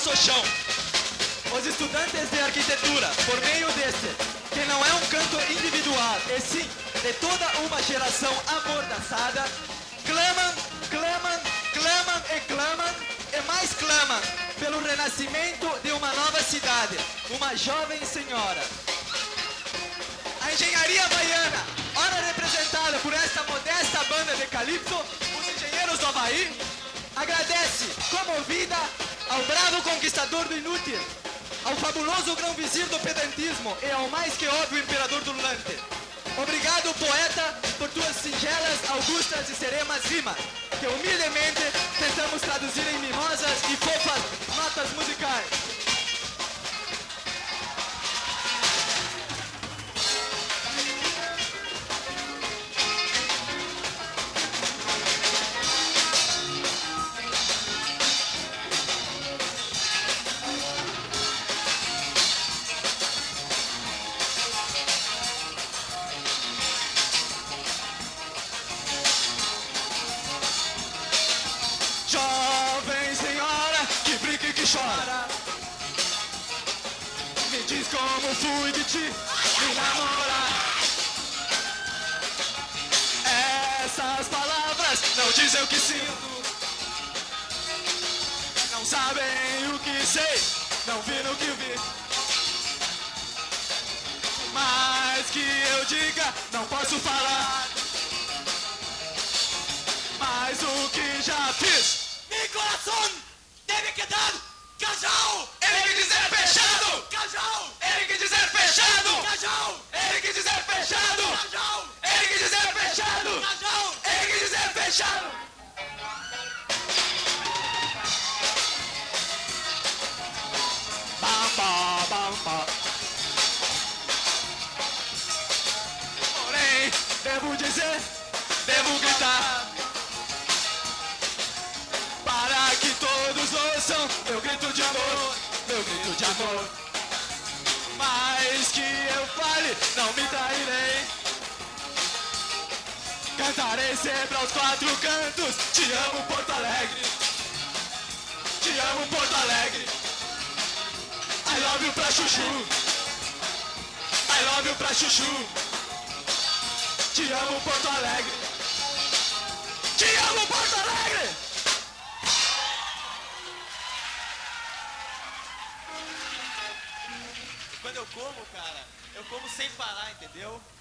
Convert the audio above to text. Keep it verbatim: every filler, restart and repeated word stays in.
nosso chão. Os estudantes de arquitetura, por meio deste, que não é um canto individual, e sim de toda uma geração amordaçada, clamam, clamam, clamam e clamam, e mais clamam pelo renascimento de uma nova cidade, uma jovem senhora. A engenharia baiana, ora representada por esta modesta banda de Calypso, os engenheiros do Havaí, agradece, comovida, ao bravo conquistador do inútil, ao fabuloso grão-vizir do pedantismo e ao mais que óbvio imperador do Lante. Obrigado, poeta, por tuas singelas, augustas e serenas rimas, que humildemente tentamos traduzir em mimosas e fofas notas musicais. Jovem senhora que brinca e que chora, me diz como fui de ti me namorar. Essas palavras não dizem o que sinto, não sabem o que sei, não viram o que vi. Mas que eu diga, não posso falar, mas o que já fiz, meu coração deve quedar casal. Ele que dizer fechado, casal. Ele que dizer fechado, casal. Ele que dizer fechado, casal. Ele que dizer fechado, casal. Ele que dizer fechado. Bam, bam, bam, bam. Porém, devo dizer, devo gritar, para que todos ouçam meu grito de amor, meu grito de amor. Mais que eu fale, não me trairei, cantarei sempre aos quatro cantos. Te amo, Porto Alegre, te amo, Porto Alegre. I love you pra chuchu, I love you pra chuchu. Te amo, Porto Alegre, te amo, Porto Alegre. Quando eu como, cara, eu como sem parar, entendeu?